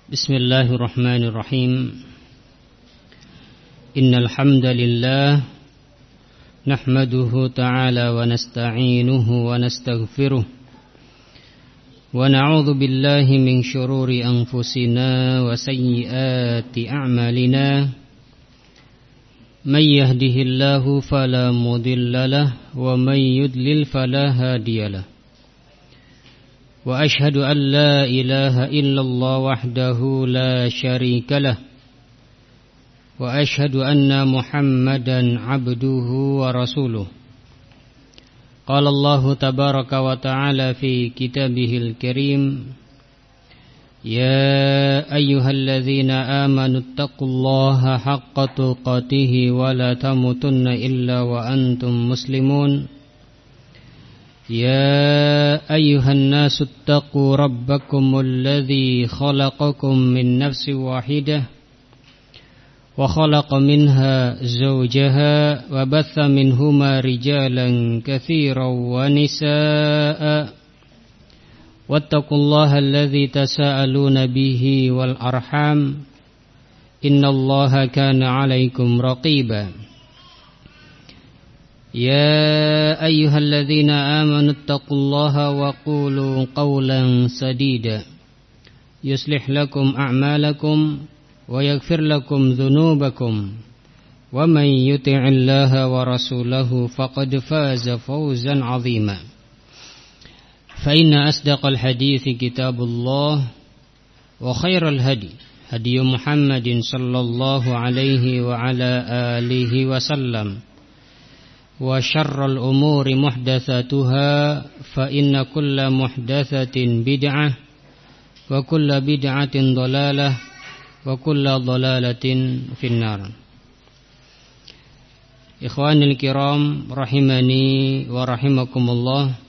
Bismillahirrahmanirrahim. Innal hamdalillah nahmaduhu ta'ala wa nasta'inuhu wa nastaghfiruh wa na'udzu billahi min shururi anfusina wa sayyiati a'malina. May yahdihillahu fala mudilla lahu wa may yudlil fala hadiya lahu. Wa ashhadu an la ilaha illallah wahdahu la syarika lah. Wa ashhadu anna Muhammadan abduhu wa rasuluh. Qala Allah tabaraka wa ta'ala fi kitabihil karim, ya ayyuhalladzina amanu taqullaha haqqa tuqatih wa la tamutunna illa wa antum muslimun. يا أيها الناس اتقوا ربكم الذي خلقكم من نفس واحدة وخلق منها زوجها وبث منهما رجالا كثيرا ونساء واتقوا الله الذي تساءلون به والأرحام إن الله كان عليكم رقيبا. يا أيها الذين آمنوا اتقوا الله وقولوا قولا سديدا يصلح لكم أعمالكم ويغفر لكم ذنوبكم ومن يطع الله ورسوله فقد فاز فوزا عظيما. فإن أصدق الحديث كتاب الله وخير الهدي هدي محمد صلى الله عليه وعلى آله وسلم. Wa syarrul umuri muhdatsatuha fa inna kulla muhdatsatin bid'ah wa kulla bid'atin dhalalah wa kulla dhalalatin finnar. Ikhwanil kiram rahimani wa rahimakumullah.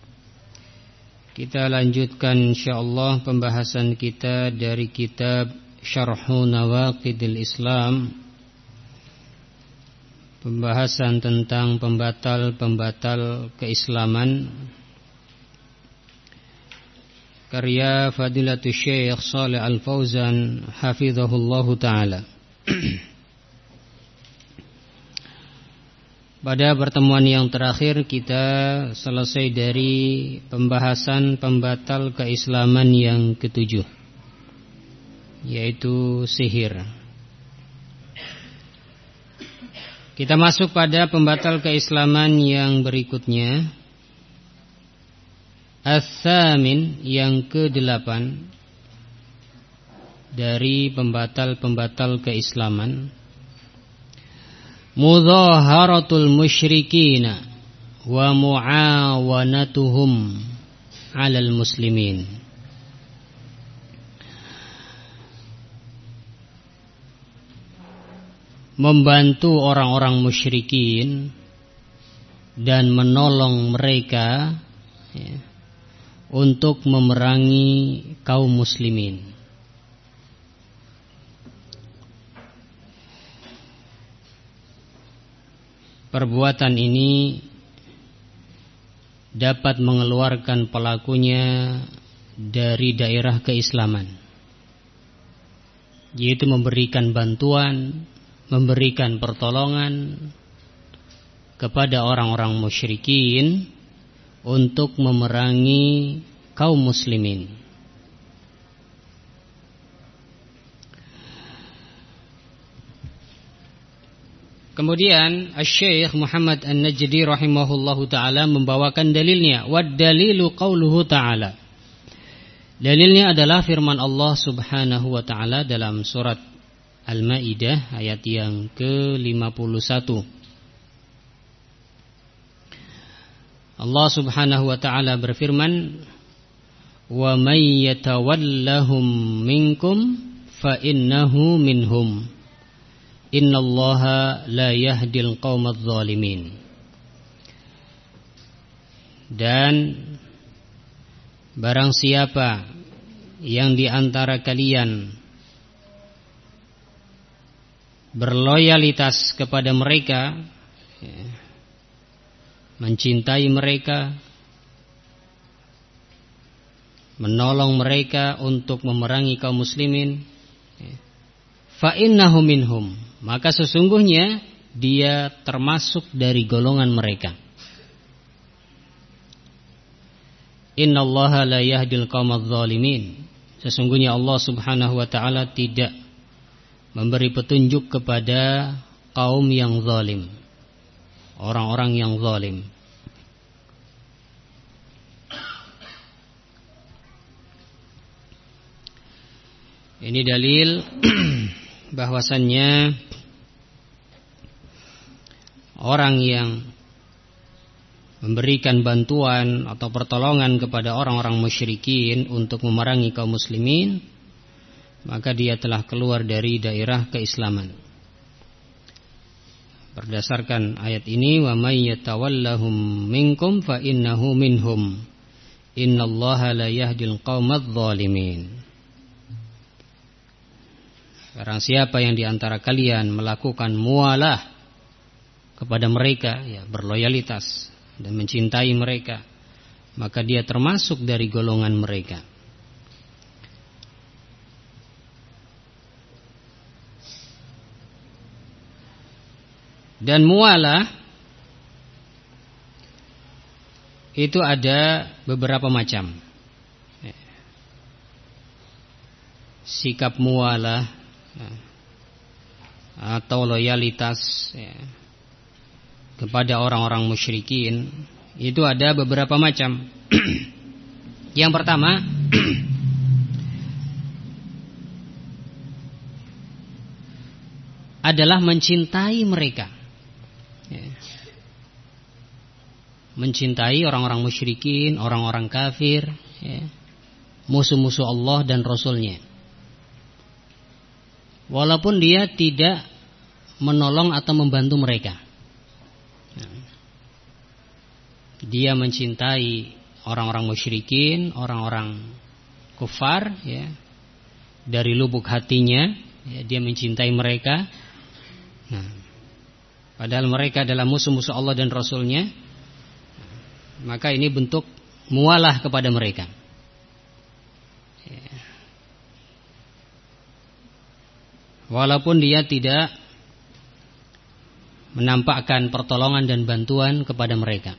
Kita lanjutkan insyaallah pembahasan kita dari kitab Syarhu Nawaqidil Islam, pembahasan tentang pembatal-pembatal keislaman, karya Fadilatul Syekh Shalih Al-Fauzan hafizahullahu ta'ala. Pada pertemuan yang terakhir kita selesai dari pembahasan pembatal keislaman yang ketujuh, yaitu sihir. Kita masuk pada pembatal keislaman yang berikutnya, As-Samin, yang ke-8 dari pembatal-pembatal keislaman, Mudhaharatul musyrikina wa mu'awanatuhum 'alal muslimin. Membantu orang-orang musyrikin dan menolong mereka untuk memerangi kaum muslimin. Perbuatan ini dapat mengeluarkan pelakunya dari daerah keislaman, yaitu memberikan bantuan, memberikan pertolongan kepada orang-orang musyrikin untuk memerangi kaum muslimin. Kemudian Asy-Syaikh Muhammad An-Najdi rahimahullahu ta'ala membawakan dalilnya. Wad dalilu qauluhu ta'ala. Dalilnya adalah firman Allah subhanahu wa ta'ala dalam surat Al-Maidah ayat yang ke-51. Allah subhanahu wa ta'ala berfirman, wa may yatawallahum minkum fa innahu minhum innallaha la yahdil qaumadz zalimin. Dan barang siapa yang di antara kalian berloyalitas kepada mereka, mencintai mereka, menolong mereka untuk memerangi kaum muslimin, fa innahu minhum, maka sesungguhnya dia termasuk dari golongan mereka. Innallaha la yahdil qaumadz zalimin, sesungguhnya Allah Subhanahu wa taala tidak memberi petunjuk kepada kaum yang zalim, orang-orang yang zalim. Ini dalil bahwasannya orang yang memberikan bantuan atau pertolongan kepada orang-orang musyrikin untuk memerangi kaum muslimin, maka dia telah keluar dari daerah keislaman. Berdasarkan ayat ini, wa may yatawallahum minkum fa innahu minhum, innallaha la yahdil qaumadz zalimin. Barang siapa yang di antara kalian melakukan mualah kepada mereka, ya, berloyalitas dan mencintai mereka, maka dia termasuk dari golongan mereka. Dan mualah itu ada beberapa macam. Sikap mualah atau loyalitas kepada orang-orang musyrikin itu ada beberapa macam. Yang pertama, adalah mencintai mereka, mencintai orang-orang musyrikin, orang-orang kafir, musuh-musuh Allah dan Rasulnya, walaupun dia tidak menolong atau membantu mereka. Dia mencintai orang-orang musyrikin, orang-orang kufar, ya, dari lubuk hatinya, ya, dia mencintai mereka. Padahal mereka adalah musuh-musuh Allah dan Rasulnya, maka ini bentuk mualah kepada mereka. Walaupun dia tidak menampakkan pertolongan dan bantuan kepada mereka.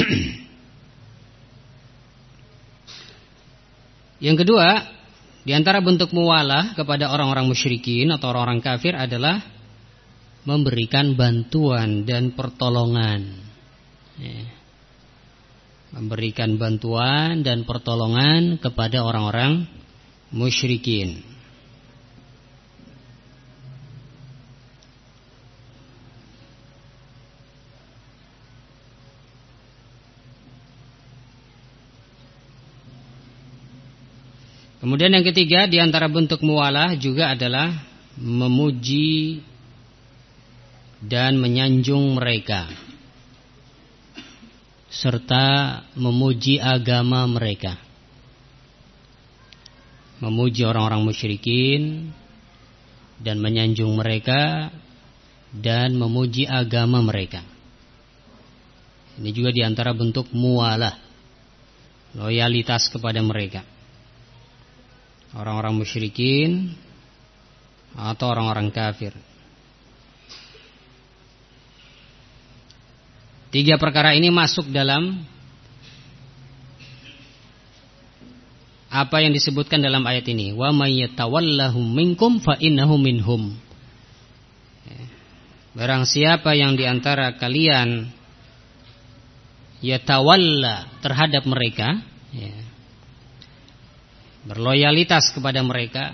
Yang kedua, di antara bentuk mualah kepada orang-orang musyrikin atau orang-orang kafir adalah memberikan bantuan dan pertolongan. Memberikan bantuan dan pertolongan kepada orang-orang musyrikin. Kemudian yang ketiga, di antara bentuk mualah juga adalah memuji dan menyanjung mereka, serta memuji agama mereka. Memuji orang-orang musyrikin dan menyanjung mereka dan memuji agama mereka. Ini juga di antara bentuk mualah, loyalitas kepada mereka, orang-orang musyrikin atau orang-orang kafir. Tiga perkara ini masuk dalam apa yang disebutkan dalam ayat ini. Wa may yatawallahum minkum fa innahu minhum. Barang siapa yang diantara kalian yatawalla terhadap mereka, berloyalitas kepada mereka,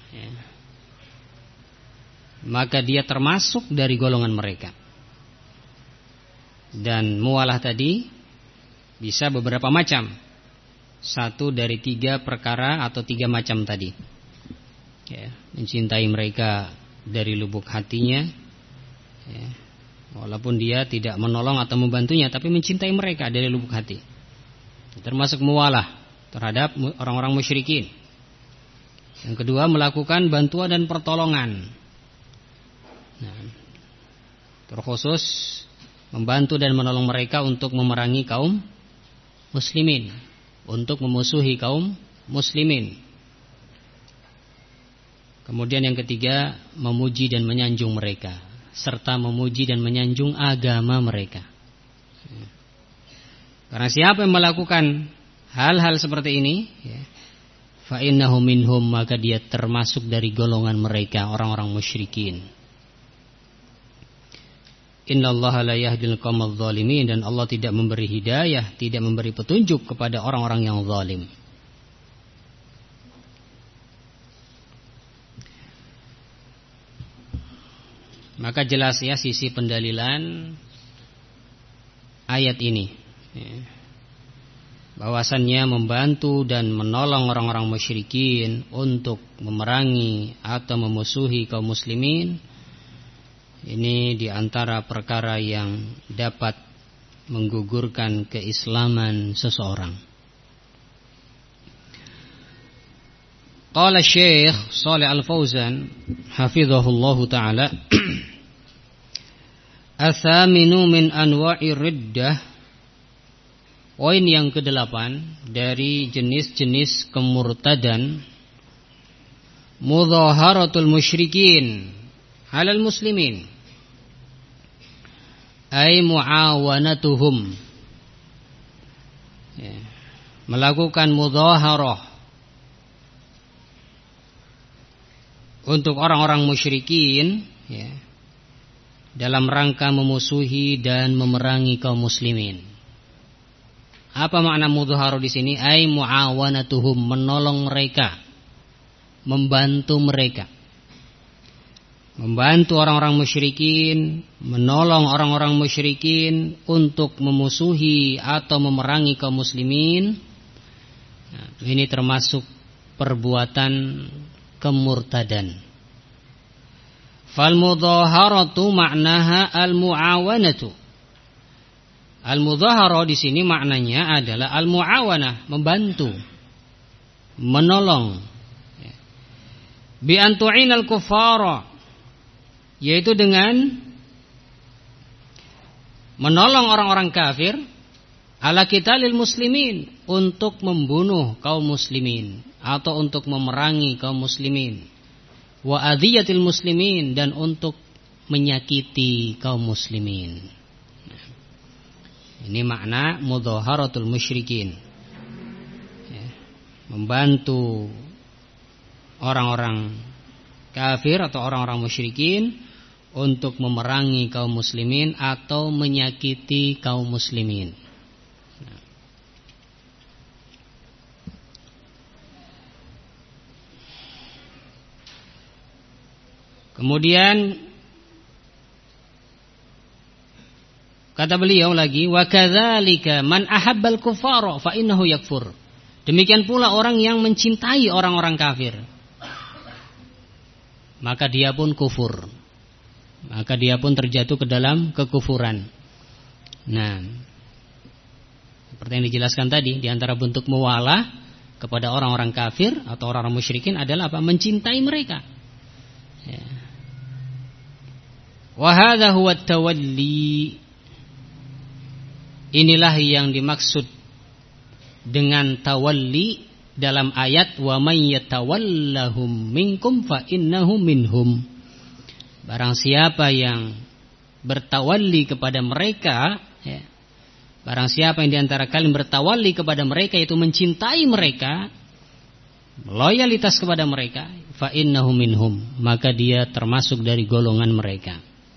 maka dia termasuk dari golongan mereka. Dan mualah tadi bisa beberapa macam, satu dari tiga perkara atau tiga macam tadi, mencintai mereka dari lubuk hatinya, walaupun dia tidak menolong atau membantunya, tapi mencintai mereka dari lubuk hati, termasuk mualah terhadap orang-orang musyrikin. Yang kedua, melakukan bantuan dan pertolongan, terkhusus membantu dan menolong mereka untuk memerangi kaum muslimin, untuk memusuhi kaum muslimin. Kemudian yang ketiga, memuji dan menyanjung mereka, serta memuji dan menyanjung agama mereka. Karena siapa yang melakukan hal-hal seperti ini, fa innahu minhum, maka dia termasuk dari golongan mereka, orang-orang musyrikin. Innallaha la yahdil qaumadz zalimin, dan Allah tidak memberi hidayah, tidak memberi petunjuk kepada orang-orang yang zalim. Maka jelas ya sisi pendalilan ayat ini, bahwasannya membantu dan menolong orang-orang musyrikin untuk memerangi atau memusuhi kaum muslimin, ini diantara perkara yang dapat menggugurkan keislaman seseorang. Qala Syekh Shalih Al-Fauzan hafizahullahu taala, Athaminu min anwa'i riddah. Poin yang ke-8 dari jenis-jenis kemurtadan, mudhaharatul musyrikin 'alal muslimin, ay muawanatuhum, melakukan mudhaharah untuk orang-orang musyrikin, dalam rangka memusuhi dan memerangi kaum muslimin. Apa makna mudhahara di sini? Ai muawanatuhum, menolong mereka, membantu mereka. Membantu orang-orang musyrikin, menolong orang-orang musyrikin untuk memusuhi atau memerangi kaum muslimin. Nah, ini termasuk perbuatan kemurtadan. Fal mudhaharatu maknaha al muawanatu. Al mudhahara di sini maknanya adalah al muawanah, membantu, menolong. Bi antu'inal kuffara, yaitu dengan menolong orang-orang kafir, ala qitalil muslimin, untuk membunuh kaum muslimin atau untuk memerangi kaum muslimin, wa adhiyatil muslimin, dan untuk menyakiti kaum muslimin. Ini makna mudhaharatul musyrikin, membantu orang-orang kafir atau orang-orang musyrikin untuk memerangi kaum muslimin atau menyakiti kaum muslimin. Kemudian kata beliau lagi, wa kadzalika man ahabbal kuffara fa innahu yakfur. Demikian pula orang yang mencintai orang-orang kafir, maka dia pun kufur. Maka dia pun terjatuh ke dalam kekufuran. Nah, seperti yang dijelaskan tadi, di antara bentuk muwalah kepada orang-orang kafir atau orang-orang musyrikin adalah apa? Mencintai mereka. Ya. Wa hadza huwa tawalli. Inilah yang dimaksud dengan tawalli dalam ayat wa may yatawallahum minkum fa innahu minhum. Barang siapa yang bertawalli kepada mereka, barang siapa yang diantara kalian bertawalli kepada mereka, yaitu mencintai mereka, loyalitas kepada mereka, fa innahu minhum, maka dia termasuk dari golongan mereka.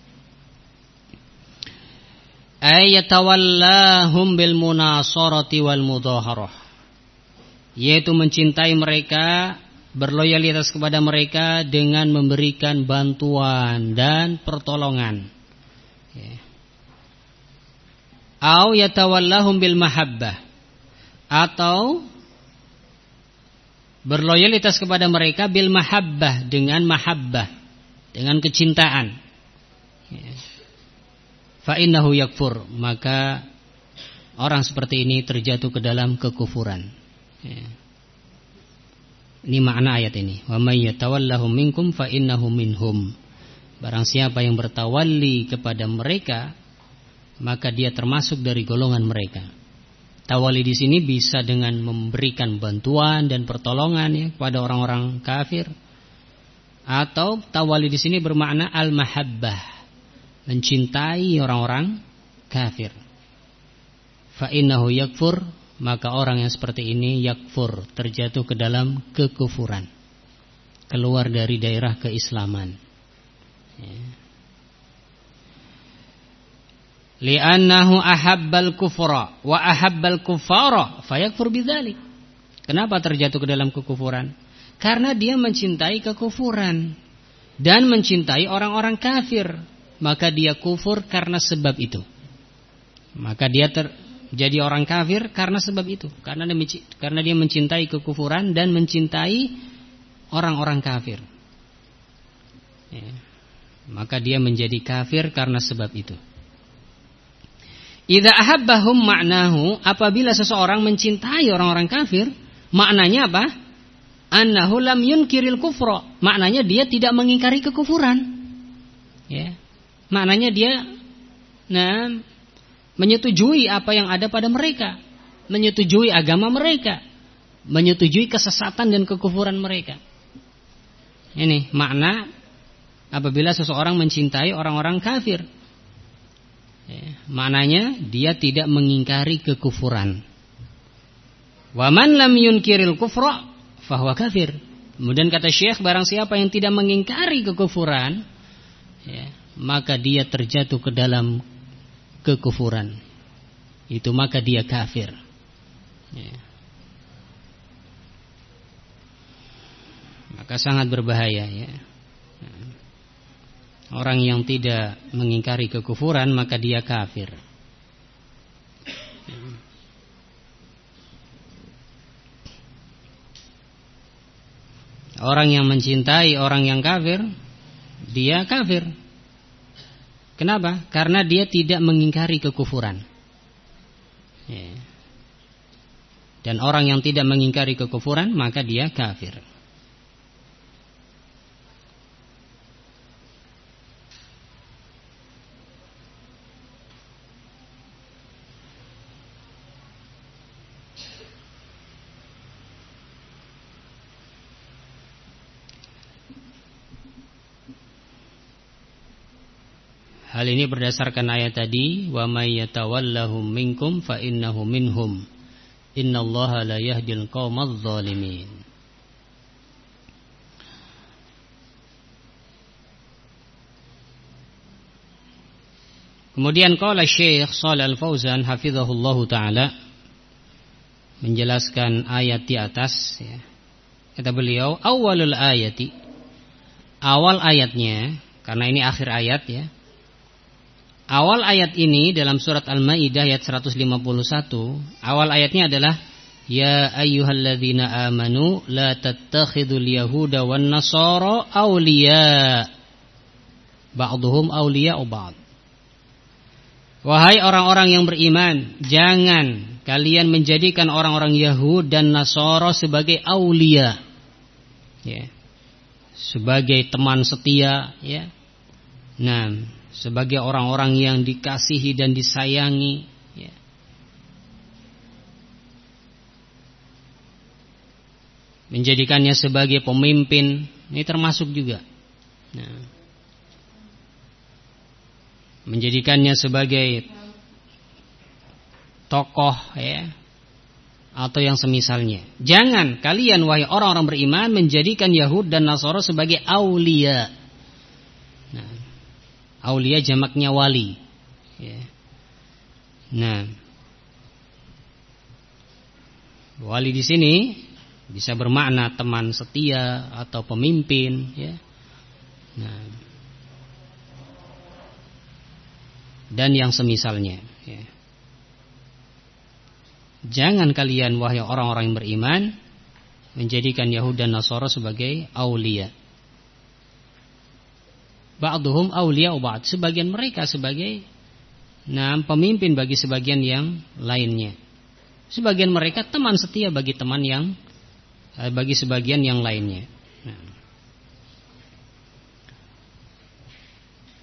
Ayatawallahum bil munasarati wal mudhaharah, yaitu mencintai mereka, berloyalitas kepada mereka dengan memberikan bantuan dan pertolongan. Au yatawallahum bil mahabbah, atau berloyalitas kepada mereka bil mahabbah, dengan mahabbah, dengan kecintaan. Fa innahu yakfur, maka orang seperti ini terjatuh ke dalam kekufuran. Ini makna ayat ini. Wa may yatawallahum minkum fa innahu minhum. Barang siapa yang bertawalli kepada mereka, maka dia termasuk dari golongan mereka. Tawali di sini bisa dengan memberikan bantuan dan pertolongan ya kepada orang-orang kafir, atau tawali di sini bermakna al-mahabbah, mencintai orang-orang kafir. Fa innahu yakfur, maka orang yang seperti ini yakfur, terjatuh ke dalam kekufuran, keluar dari daerah keislaman. Ya. Li'annahu ahabbal kufra wa ahabbal kuffara fayakfur bidzalik. Kenapa terjatuh ke dalam kekufuran? Karena dia mencintai kekufuran dan mencintai orang-orang kafir, maka dia kufur karena sebab itu. Maka dia jadi orang kafir karena sebab itu, karena dia mencintai kekufuran dan mencintai orang-orang kafir. Ya. Maka dia menjadi kafir karena sebab itu. Idza ahabbahum ma'nahu, apabila seseorang mencintai orang-orang kafir, maknanya apa? Annahu lam yunkiril kufra, maknanya dia tidak mengingkari kekufuran. Ya. Maknanya dia menyetujui apa yang ada pada mereka, menyetujui agama mereka, menyetujui kesesatan dan kekufuran mereka. Ini makna apabila seseorang mencintai orang-orang kafir. Ya, maknanya dia tidak mengingkari kekufuran. Wa man lam yunkiril kufra fahuwa kafir. Kemudian kata Syekh, barang siapa yang tidak mengingkari kekufuran, ya, maka dia terjatuh ke dalam kekufuran. Itu maka dia kafir. Ya. Maka sangat berbahaya ya. Orang yang tidak mengingkari kekufuran maka dia kafir. Orang yang mencintai orang yang kafir, dia kafir. Kenapa? Karena dia tidak mengingkari kekufuran. Dan orang yang tidak mengingkari kekufuran maka dia kafir. Hal ini berdasarkan ayat tadi, wa may yatawallahum minkum fa innahu minhum. Innallaha la yahdil qaumadz zalimin. Kemudian qala Syekh Shalih Al-Fauzan hafizahullahu taala menjelaskan ayat di atas ya. Kata beliau, awalul ayati, awal ayatnya, karena ini akhir ayat ya. Awal ayat ini dalam surat Al-Maidah ayat 151, awal ayatnya adalah ya ayyuhalladzina amanu la tattakhidul yahuda wan nasara awliya ba'dhum awliya'u ba'd. Wahai orang-orang yang beriman, jangan kalian menjadikan orang-orang Yahud dan Nasara sebagai aulia, ya, sebagai teman setia, ya. Nah, sebagai orang-orang yang dikasihi dan disayangi, ya. Menjadikannya sebagai pemimpin, ini termasuk juga. Nah, menjadikannya sebagai tokoh ya, atau yang semisalnya. Jangan kalian wahai orang-orang beriman menjadikan Yahud dan Nasara sebagai aulia. Nah, aulia jamaknya wali ya. Nah, wali di sini bisa bermakna teman setia atau pemimpin ya. Nah, dan yang semisalnya ya. Jangan kalian wahai orang-orang yang beriman menjadikan Yahud dan Nasara sebagai aulia. Ba'duhum awliya'u ba'd, sebagian mereka sebagai pemimpin bagi sebagian yang lainnya. Sebagian mereka teman setia bagi teman yang bagi sebagian yang lainnya. Nah,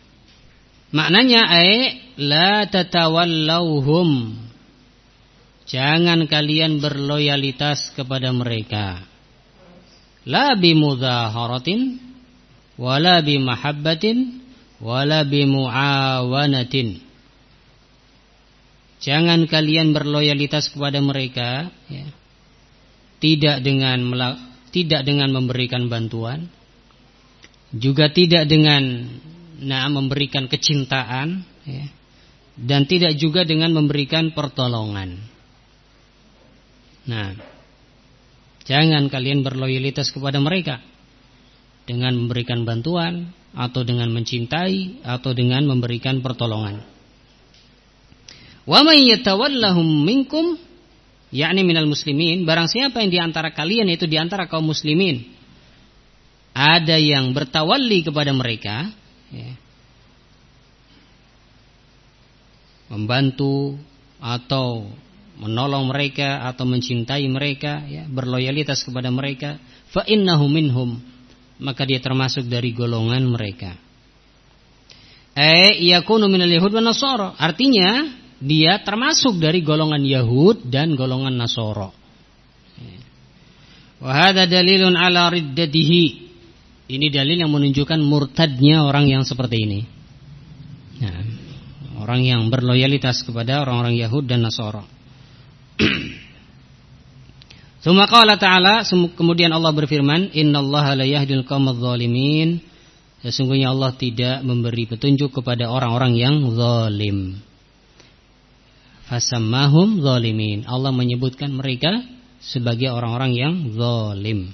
maknanya la tatawallauhum, Jangan kalian berloyalitas kepada mereka. La bimudaharatin wala bimahabbatin wala bimuawanatin. Jangan kalian berloyalitas kepada mereka, ya. Tidak dengan memberikan bantuan, juga tidak dengan memberikan kecintaan, ya. Dan tidak juga dengan memberikan pertolongan. Nah, jangan kalian berloyalitas kepada mereka dengan memberikan bantuan, atau dengan mencintai, atau dengan memberikan pertolongan. Wa may yatawallahum minkum, yakni minal muslimin, barang siapa yang di antara kalian, yaitu di antara kaum muslimin, ada yang bertawalli kepada mereka, ya, membantu atau menolong mereka atau mencintai mereka, ya, berloyalitas kepada mereka, fa innahu minhum, maka dia termasuk dari golongan mereka. Yakunu minal yahud wan nasara, artinya dia termasuk dari golongan Yahud dan golongan Nasara. Wa hadza dalilun ala riddatihi. Ini dalil yang menunjukkan murtadnya orang yang seperti ini. Nah, orang yang berloyalitas kepada orang-orang Yahud dan Nasara. Tsumma qala ta'ala, kemudian Allah berfirman, innallaha la yahdil qaumadz zalimin. Sesungguhnya Allah tidak memberi petunjuk kepada orang-orang yang zalim. Fasammahum zalimin. Allah menyebutkan mereka sebagai orang-orang yang zalim.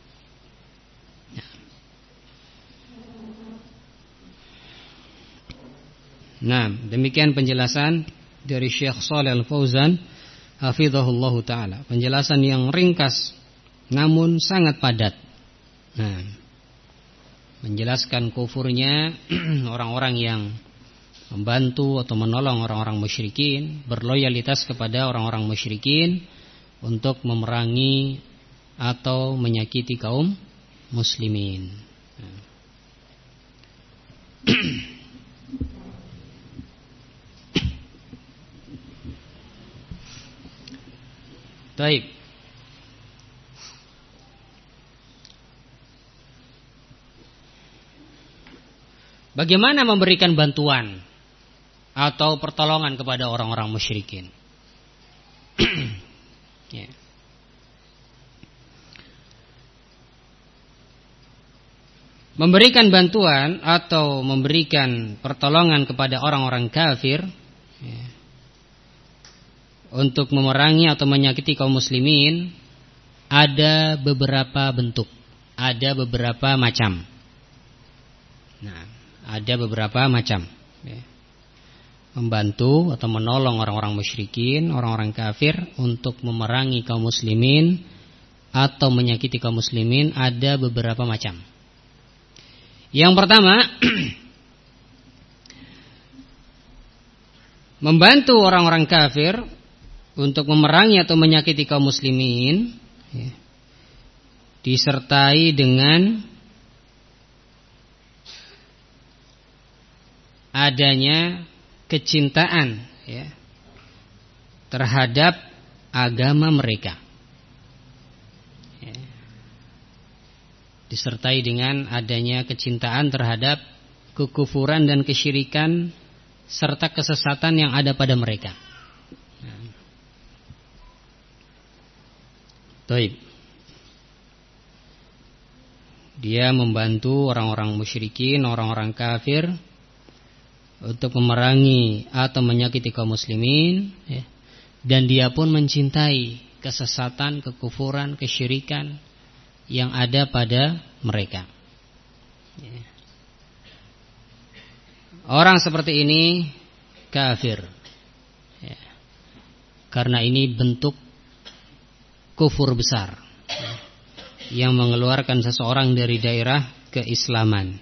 Nah, demikian penjelasan dari Syekh Shalih Al-Fauzan hafizahullahu taala. Penjelasan yang ringkas namun sangat padat. Nah, menjelaskan kufurnya orang-orang yang membantu atau menolong orang-orang musyrikin, berloyalitas kepada orang-orang musyrikin untuk memerangi atau menyakiti kaum muslimin. Baik. Bagaimana memberikan bantuan atau pertolongan kepada orang-orang musyrikin? Ya. Memberikan bantuan atau memberikan pertolongan kepada orang-orang kafir, ya, untuk memerangi atau menyakiti kaum muslimin ada beberapa bentuk, ada beberapa macam. Nah, ada beberapa macam, ya. Membantu atau menolong orang-orang musyrikin, orang-orang kafir untuk memerangi kaum muslimin atau menyakiti kaum muslimin ada beberapa macam. Yang pertama, membantu orang-orang kafir untuk memerangi atau menyakiti kaum muslimin, ya, disertai dengan adanya kecintaan, ya, terhadap agama mereka, ya, disertai dengan adanya kecintaan terhadap kekufuran dan kesyirikan serta kesesatan yang ada pada mereka. Baik. Dia membantu orang-orang musyrikin, orang-orang kafir untuk memerangi atau menyakiti kaum muslimin, ya. Dan dia pun mencintai kesesatan, kekufuran, kesyirikan yang ada pada mereka, ya. Orang seperti ini kafir, ya. Karena ini bentuk kufur besar, ya, yang mengeluarkan seseorang dari daerah keislaman.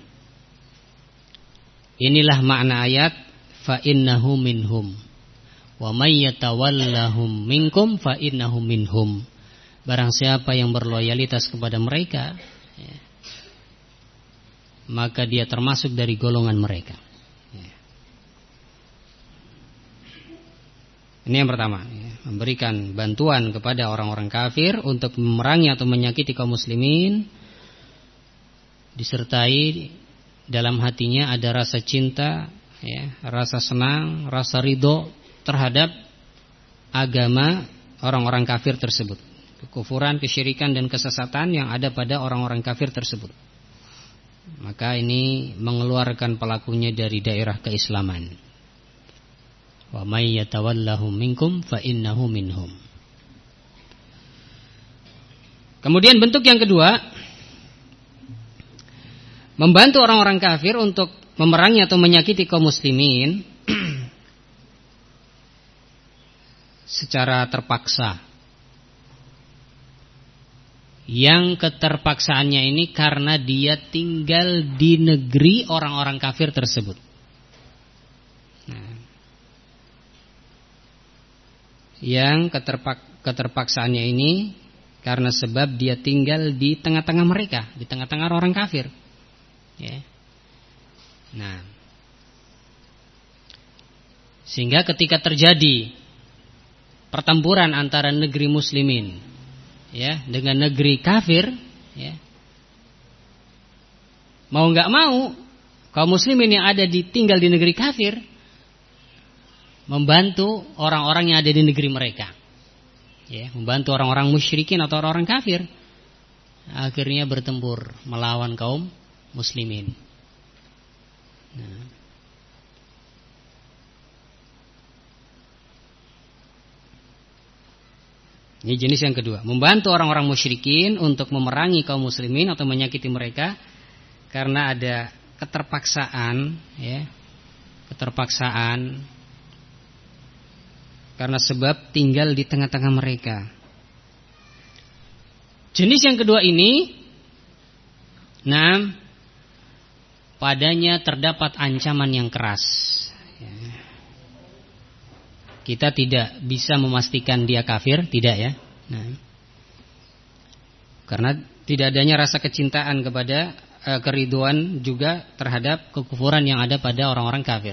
Inilah makna ayat fa innahu minhum wa may yatawallahum minkum fa innahu minhum. Barang siapa yang berloyalitas kepada mereka, ya, maka dia termasuk dari golongan mereka, ya. Ini yang pertama, ya. memberikan bantuan kepada orang-orang kafir untuk memerangi atau menyakiti kaum muslimin, disertai dalam hatinya ada rasa cinta, ya, rasa senang, rasa ridho terhadap agama orang-orang kafir tersebut, kekufuran, kesyirikan dan kesesatan yang ada pada orang-orang kafir tersebut. Maka ini mengeluarkan pelakunya dari daerah keislaman. Wa may yatawallahum minkum fa innahu minhum. Kemudian bentuk yang kedua, membantu orang-orang kafir untuk memerangi atau menyakiti kaum muslimin secara terpaksa. Yang keterpaksaannya ini karena dia tinggal di negeri orang-orang kafir tersebut. Nah, yang keterpaksaannya ini karena sebab dia tinggal di tengah-tengah mereka, di tengah-tengah orang kafir, ya. Nah, sehingga ketika terjadi pertempuran antara negeri muslimin, ya, dengan negeri kafir, ya, mau nggak mau kaum muslimin yang ada tinggal di negeri kafir membantu orang-orang yang ada di negeri mereka, ya, membantu orang-orang musyrikin atau orang-orang kafir, akhirnya bertempur melawan kaum muslimin. Nah, ini jenis yang kedua, membantu orang-orang musyrikin untuk memerangi kaum muslimin atau menyakiti mereka karena ada keterpaksaan, ya, keterpaksaan karena sebab tinggal di tengah-tengah mereka. Jenis yang kedua ini, nah, padanya terdapat ancaman yang keras. Kita tidak bisa memastikan dia kafir, tidak, ya. Nah, karena tidak adanya rasa kecintaan kepada keriduan juga terhadap kekufuran yang ada pada orang-orang kafir.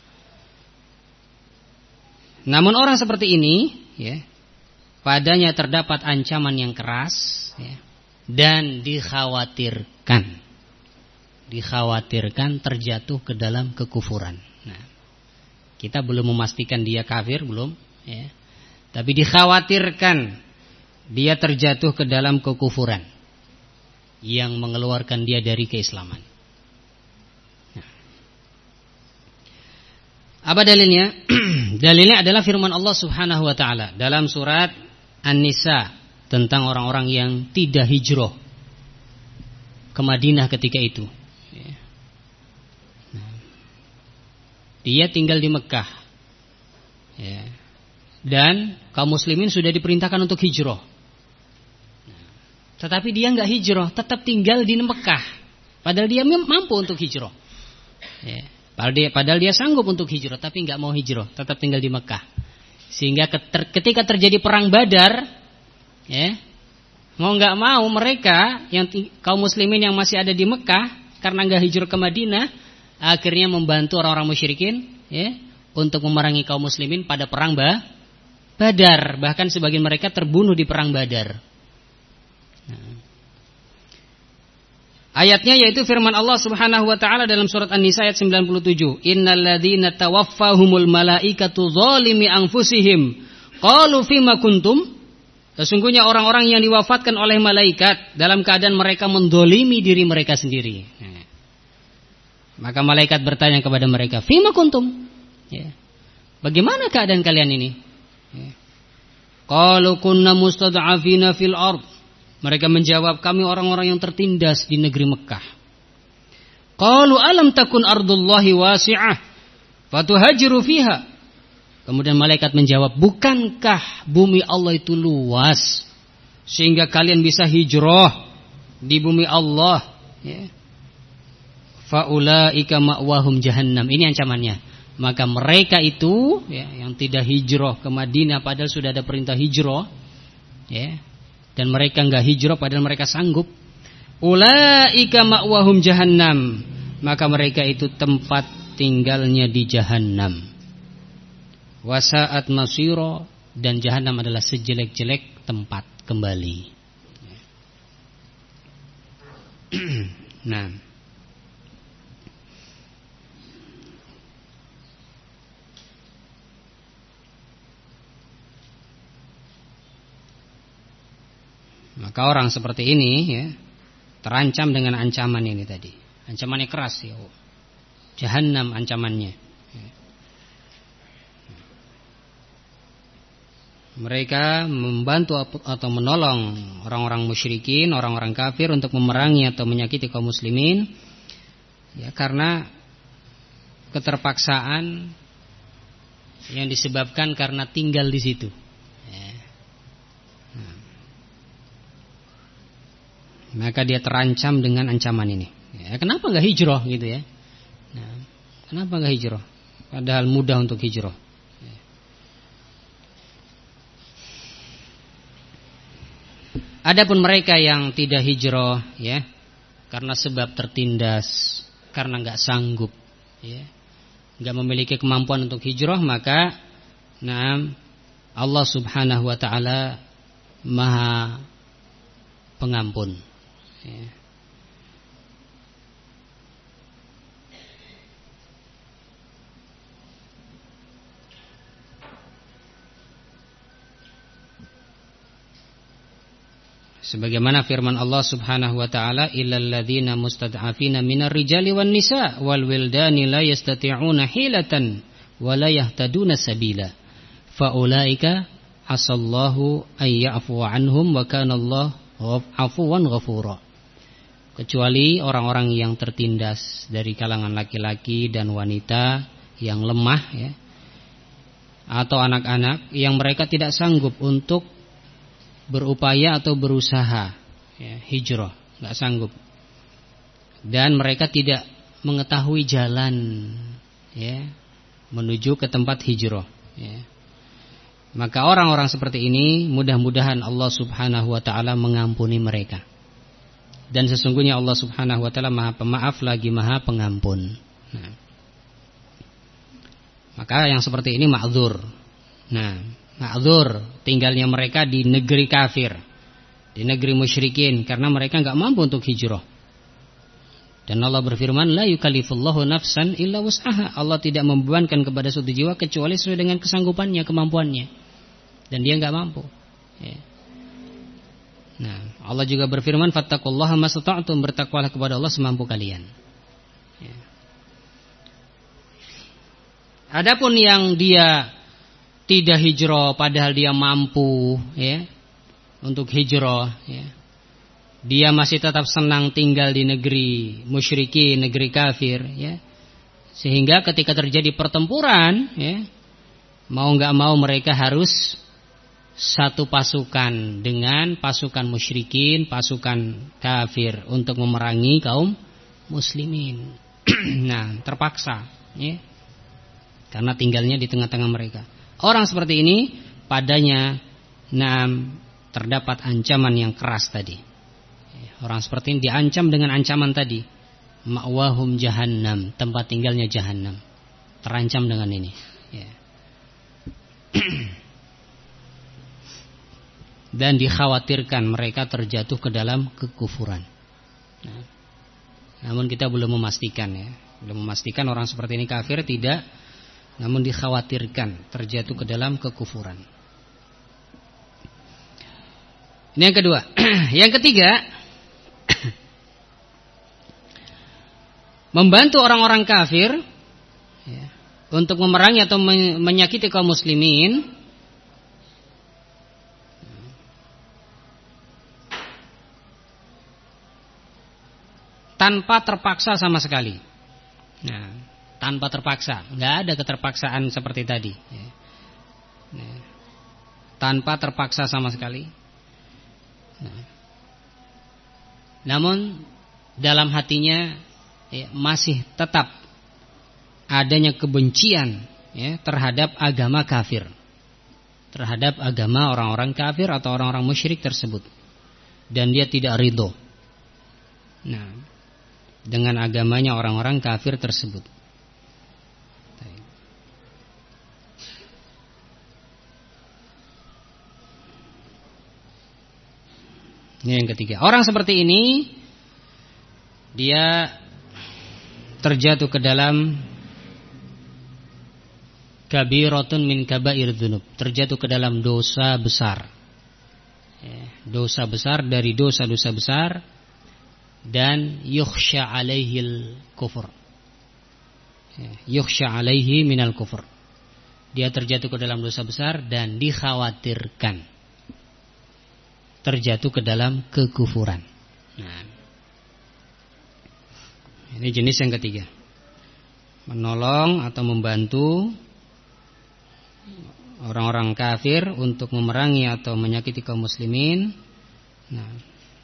Namun orang seperti ini, ya, padanya terdapat ancaman yang keras, ya, dan dikhawatirkan terjatuh ke dalam kekufuran. Nah, kita belum memastikan dia kafir, belum, ya, tapi dikhawatirkan dia terjatuh ke dalam kekufuran yang mengeluarkan dia dari keislaman. Apa dalilnya? Dalilnya adalah firman Allah Subhanahu wa taala dalam surat An-Nisa tentang orang-orang yang tidak hijrah ke Madinah ketika itu. Dia tinggal di Mekah, ya, dan kaum muslimin sudah diperintahkan untuk hijrah. Tetapi dia nggak hijrah, tetap tinggal di Mekah. Padahal dia mampu untuk hijrah, ya. Padahal dia sanggup untuk hijrah, tapi nggak mau hijrah, tetap tinggal di Mekah. Sehingga ketika terjadi perang Badar, ya, mau nggak mau mereka yang kaum muslimin yang masih ada di Mekah karena nggak hijrah ke Madinah, akhirnya membantu orang-orang musyrikin, ya, untuk memerangi kaum muslimin pada perang Badar. Bahkan sebagian mereka terbunuh di perang Badar. Nah, ayatnya yaitu firman Allah Subhanahu wa taala dalam surat An-Nisa ayat 97. Innal ladzina tawaffahumul malaikatu dzalimi anfusihim qalu fima kuntum. Sesungguhnya orang-orang yang diwafatkan oleh malaikat dalam keadaan mereka mendolimi diri mereka sendiri. Maka malaikat bertanya kepada mereka, fima kuntum, ya, bagaimana keadaan kalian ini? Qalu kunna mustad'afina fil ard. Mereka menjawab, kami orang-orang yang tertindas di negeri Mekah. Qalu alam takun ardullahi wasi'ah fatuhajiru fiha. Kemudian malaikat menjawab, bukankah bumi Allah itu luas sehingga kalian bisa hijrah di bumi Allah, ya. Faulaika ma'wahum jahannam. Ini ancamannya. Maka mereka itu, ya, yang tidak hijrah ke Madinah padahal sudah ada perintah hijrah, ya, dan mereka enggak hijrah padahal mereka sanggup, ulaika ma'wahum jahannam, maka mereka itu tempat tinggalnya di jahannam. Wasa'at masira, dan jahanam adalah sejelek-jelek tempat kembali. Nah, maka orang seperti ini ya, terancam dengan ancaman ini tadi. Ancamannya keras ya. Jahanam ancamannya. Mereka membantu atau menolong orang-orang musyrikin, orang-orang kafir untuk memerangi atau menyakiti kaum muslimin ya, karena keterpaksaan yang disebabkan karena tinggal di situ. Maka dia terancam dengan ancaman ini. Ya, kenapa nggak hijrah gitu ya? Nah, kenapa nggak hijrah? Padahal mudah untuk hijrah. Ya. Adapun mereka yang tidak hijrah, ya, karena sebab tertindas, karena nggak sanggup, ya, nggak memiliki kemampuan untuk hijrah, maka, nah, Allah Subhanahu Wa Taala Maha Pengampun. Ya. Sebagaimana firman Allah Subhanahu wa taala, illal ladzina mustad'afina minar rijali wan nisa wal wildani la yastati'una hilatan wa la yahtaduna sabila faulaika asallahu ay ya'fu anhum wa kana Allah afuwan ghafura. Kecuali orang-orang yang tertindas dari kalangan laki-laki dan wanita yang lemah ya, atau anak-anak yang mereka tidak sanggup untuk berupaya atau berusaha ya, hijrah, nggak sanggup, dan mereka tidak mengetahui jalan ya, menuju ke tempat hijrah ya. Maka orang-orang seperti ini mudah-mudahan Allah Subhanahu wa taala mengampuni mereka. Dan sesungguhnya Allah Subhanahu wa taala Maha Pemaaf lagi Maha Pengampun. Nah, maka yang seperti ini ma'dzur. Nah, ma'dzur tinggalnya mereka di negeri kafir, di negeri musyrikin, karena mereka enggak mampu untuk hijrah. Dan Allah berfirman, la yukallifullahu nafsan illa wus'aha. Allah tidak membebankan kepada suatu jiwa kecuali sesuai dengan kesanggupannya, kemampuannya. Dan dia enggak mampu. Ya. Nah, Allah juga berfirman, fattaqullaha mastata'tum, bertakwalah kepada Allah semampu kalian. Ya. Adapun yang dia tidak hijrah padahal dia mampu ya untuk hijrah ya, dia masih tetap senang tinggal di negeri musyrikin, negeri kafir ya, sehingga ketika terjadi pertempuran ya, mau enggak mau mereka harus satu pasukan dengan pasukan musyrikin, pasukan kafir untuk memerangi kaum muslimin. Nah, terpaksa ya, karena tinggalnya di tengah-tengah mereka. Orang seperti ini padanya terdapat ancaman yang keras tadi. Orang seperti ini diancam dengan ancaman tadi. Ma'wahum jahannam, tempat tinggalnya jahannam. Terancam dengan ini ya. Dan dikhawatirkan mereka terjatuh ke dalam kekufuran. Nah, namun kita belum memastikan ya, belum memastikan orang seperti ini kafir tidak, namun dikhawatirkan terjatuh ke dalam kekufuran. Ini yang kedua. Yang ketiga, membantu orang-orang kafir ya, untuk memerangi atau menyakiti kaum muslimin tanpa terpaksa sama sekali. Nah, tanpa terpaksa, nggak ada keterpaksaan seperti tadi. Nah, tanpa terpaksa sama sekali. Nah, namun dalam hatinya ya, masih tetap adanya kebencian ya, terhadap agama kafir, terhadap agama orang-orang kafir atau orang-orang musyrik tersebut, dan dia tidak ridho. Nah, dengan agamanya orang-orang kafir tersebut. Ini yang ketiga. Orang seperti ini dia terjatuh ke dalam kabiratun min kabair dzunub, terjatuh ke dalam dosa besar. Dosa besar dari dosa-dosa besar, dan yukhsha alaihil kufur. Yukhsha alaihi minal kufur. Dia terjatuh ke dalam dosa besar dan dikhawatirkan terjatuh ke dalam kekufuran. Nah, ini jenis yang ketiga. Menolong atau membantu orang-orang kafir untuk memerangi atau menyakiti kaum muslimin. Nah,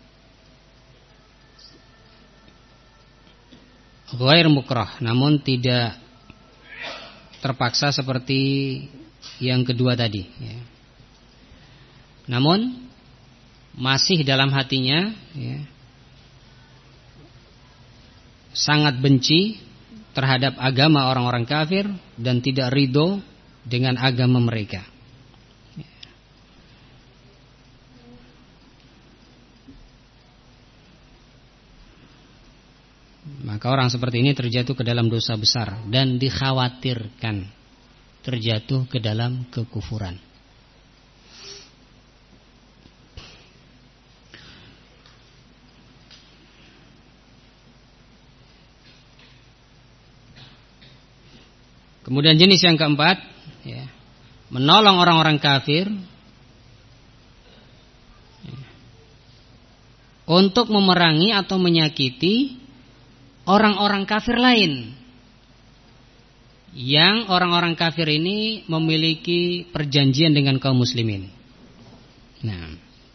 ghair mukrah, namun tidak terpaksa seperti yang kedua tadi, ya. Namun masih dalam hatinya, ya, sangat benci terhadap agama orang-orang kafir dan tidak ridho dengan agama mereka. Maka orang seperti ini terjatuh ke dalam dosa besar dan dikhawatirkan terjatuh ke dalam kekufuran. Kemudian jenis yang keempat, ya, menolong orang-orang kafir, ya, untuk memerangi atau menyakiti orang-orang kafir lain, yang orang-orang kafir ini memiliki perjanjian dengan kaum muslimin. Nah,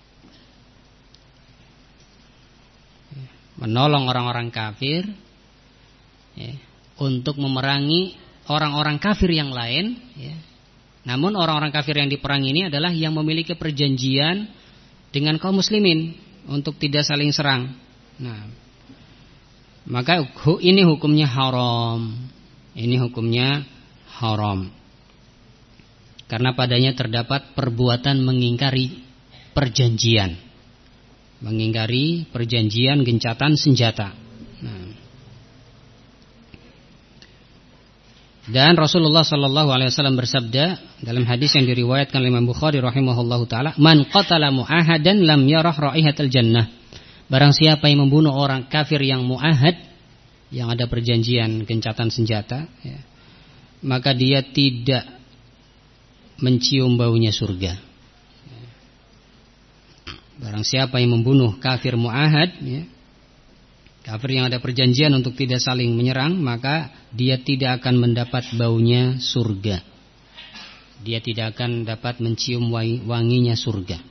menolong orang-orang kafir, ya, untuk memerangi orang-orang kafir yang lain, ya. Namun orang-orang kafir yang diperangi ini adalah yang memiliki perjanjian dengan kaum muslimin untuk tidak saling serang. Nah, maka ini hukumnya haram. Ini hukumnya haram, karena padanya terdapat perbuatan mengingkari perjanjian, gencatan senjata. Nah, dan Rasulullah sallallahu alaihi wasallam bersabda dalam hadis yang diriwayatkan oleh Imam Bukhari rahimahullahu taala, "Man qatala mu'ahadan lam yarah raihatal jannah." Barang siapa yang membunuh orang kafir yang mu'ahad, yang ada perjanjian gencatan senjata, ya, maka dia tidak mencium baunya surga. Barang siapa yang membunuh kafir mu'ahad, ya, kafir yang ada perjanjian untuk tidak saling menyerang, maka dia tidak akan mendapat baunya surga. Dia tidak akan dapat mencium wanginya surga.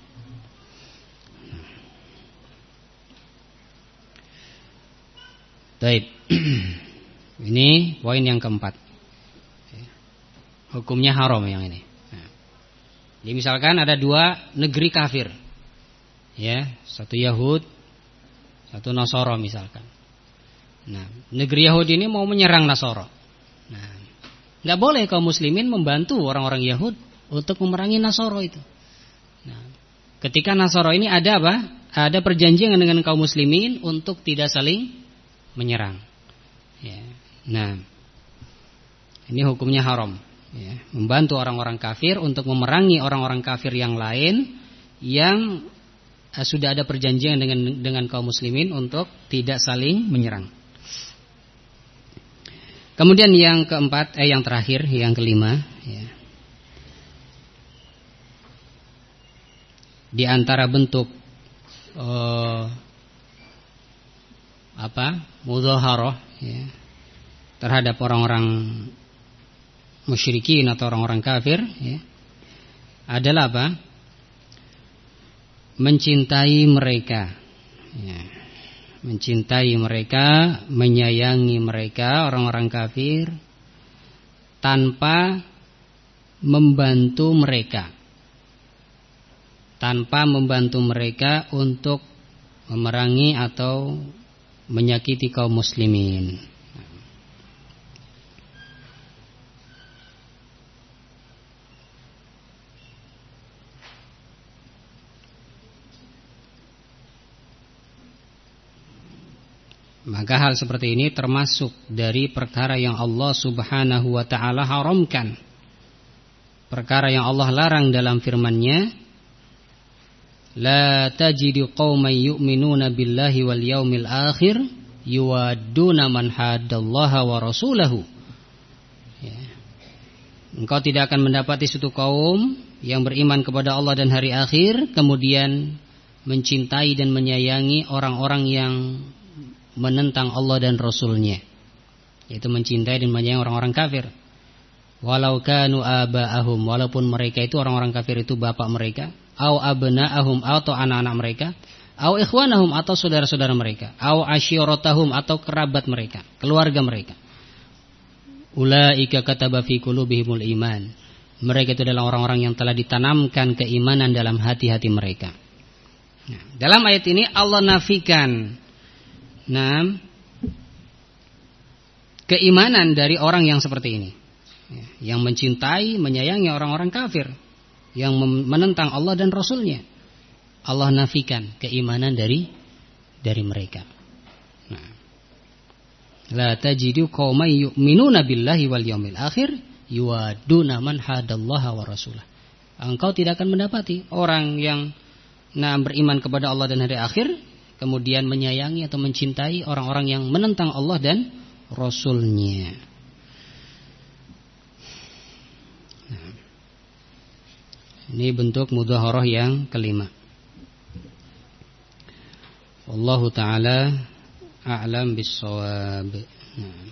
Baik. Ini poin yang keempat. Hukumnya haram yang ini. Jadi misalkan ada dua negeri kafir, ya, satu Yahud, satu Nasoro misalkan. Nah, negeri Yahudi ini mau menyerang Nasoro. Nah, nggak boleh kaum muslimin membantu orang-orang Yahud untuk memerangi Nasoro itu. Nah, ketika Nasoro ini ada apa? Ada perjanjian dengan kaum muslimin untuk tidak saling menyerang. Ya. Nah, ini hukumnya haram. Ya, membantu orang-orang kafir untuk memerangi orang-orang kafir yang lain yang sudah ada perjanjian dengan kaum muslimin untuk tidak saling menyerang. Kemudian yang keempat, yang terakhir, yang kelima, ya. Di antara bentuk mudzaharah, ya, terhadap orang-orang musyrikin atau orang-orang kafir, ya, adalah apa? Mencintai mereka, ya. Mencintai mereka, menyayangi mereka, orang-orang kafir, tanpa membantu mereka, untuk memerangi atau menyakiti kaum muslimin. Maka hal seperti ini termasuk dari perkara yang Allah Subhanahu wa ta'ala haramkan. Perkara yang Allah larang dalam firman-Nya, la tajidu qauman yu'minuna billahi wal yaumil akhir yuwadduna man haddallaha wa rasulahu. Ya. Engkau tidak akan mendapati suatu kaum yang beriman kepada Allah dan hari akhir kemudian mencintai dan menyayangi orang-orang yang menentang Allah dan Rasul-Nya, yaitu mencintai dan menyayangi orang-orang kafir. Walau kanu aba'ahum, walaupun mereka itu orang-orang kafir itu bapak mereka, au abna'ahum, atau anak-anak mereka, au ikhwanahum, atau saudara-saudara mereka, au asyiratahum, atau kerabat mereka, keluarga mereka. Ulaika kataba fi qulubihimul iman. Mereka itu adalah orang-orang yang telah ditanamkan keimanan dalam hati-hati mereka. Nah, dalam ayat ini Allah nafikan keimanan dari orang yang seperti ini, yang mencintai, menyayangi orang-orang kafir, yang menentang Allah dan Rasul-Nya. Allah nafikan keimanan dari mereka. Nah, la tajidu qauman yu'minuna billahi wal yaumil akhir yuwaduna man hadallaha wa rasulah. Engkau tidak akan mendapati orang yang beriman kepada Allah dan hari akhir kemudian menyayangi atau mencintai orang-orang yang menentang Allah dan Rasul-Nya. Nah, ini bentuk mudhaharah yang kelima. Wallahu ta'ala a'lam bis-shawab. Nah.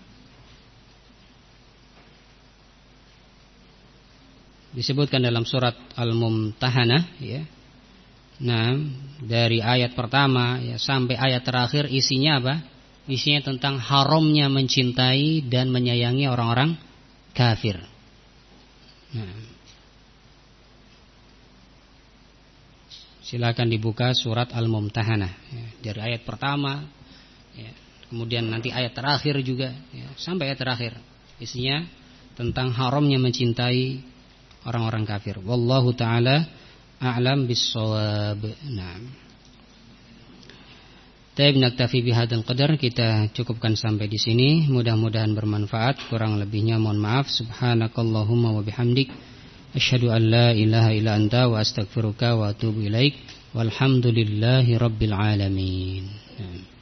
Disebutkan dalam surat Al-Mumtahanah, ya. Nah, dari ayat pertama ya, sampai ayat terakhir isinya apa? Isinya tentang haramnya mencintai dan menyayangi orang-orang kafir. Nah, silakan dibuka surat Al-Mumtahanah ya, dari ayat pertama ya, kemudian nanti ayat terakhir juga ya, sampai ayat terakhir isinya tentang haramnya mencintai orang-orang kafir. Wallahu ta'ala a'lam bis-shawab. Nah, Taib naktafi bihadzal qadar, kita cukupkan sampai di sini. Mudah-mudahan bermanfaat. Kurang lebihnya mohon maaf. Subhanakallahumma wa bihamdik, asyhadu an la ilaha illa anta wa astaghfiruka wa atubu ilaik. Walhamdulillahi rabbil alamin. Nah.